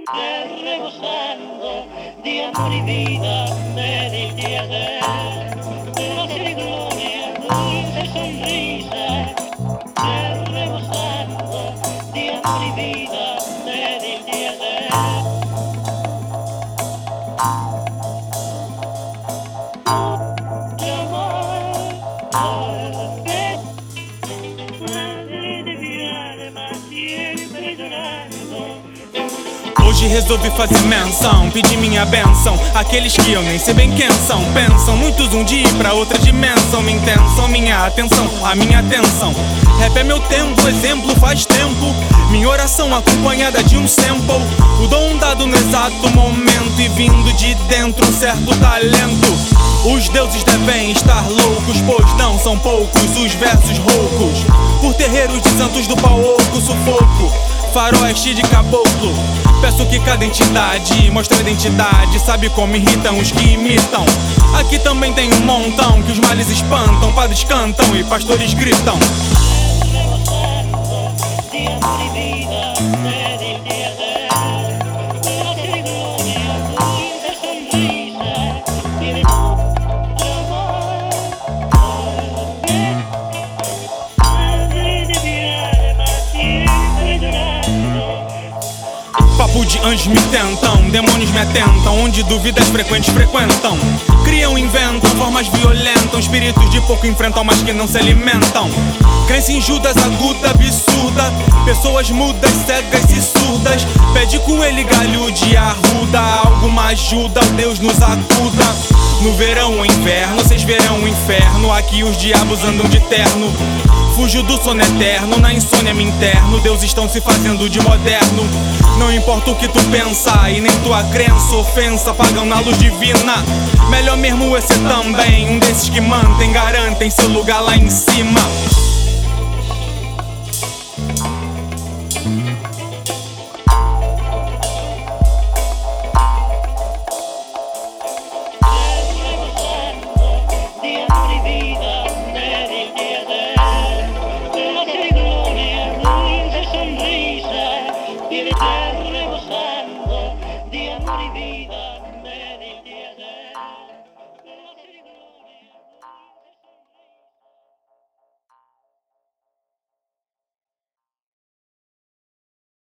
rebosando de amor y vida me diste ayer, gracia y gloria, dulce sonrisa, rebosando de amor y vida me diste ayer. Hoje resolvi fazer menção, pedir minha benção. Aqueles que eu nem sei bem quem são, pensam muitos um dia ir pra outra dimensão. Minha intenção, minha atenção, a minha atenção. Rap é meu tempo, exemplo faz tempo. Minha oração acompanhada de um sample. O dom dado no exato momento e vindo de dentro um certo talento. Os deuses devem estar loucos, pois não são poucos os versos roucos. Por terreiros de santos do pau oco, sufoco, faroeste de caboclo. Peço que cada entidade mostre a identidade. Sabe como irritam os que imitam? Aqui também tem um montão que os males espantam. Padres cantam e pastores gritam. Papo de anjos me tentam, demônios me atentam. Onde dúvidas frequentes frequentam. Criam, inventam formas violentam. Espíritos de pouco enfrentam, mas que não se alimentam. Crença em Judas aguda, absurda. Pessoas mudas, cegas e surdas. Pede com ele galho de arruda. Alguma ajuda, Deus nos acuda. No verão ou inverno, vocês verão o inferno. Aqui os diabos andam de terno. Fujo do sono eterno, na insônia me interno. Deus estão se fazendo de moderno. Não importa o que tu pensa e nem tua crença. Ofensa, pagão na luz divina. Melhor mesmo é ser também um desses que mantém, garantem seu lugar lá em cima.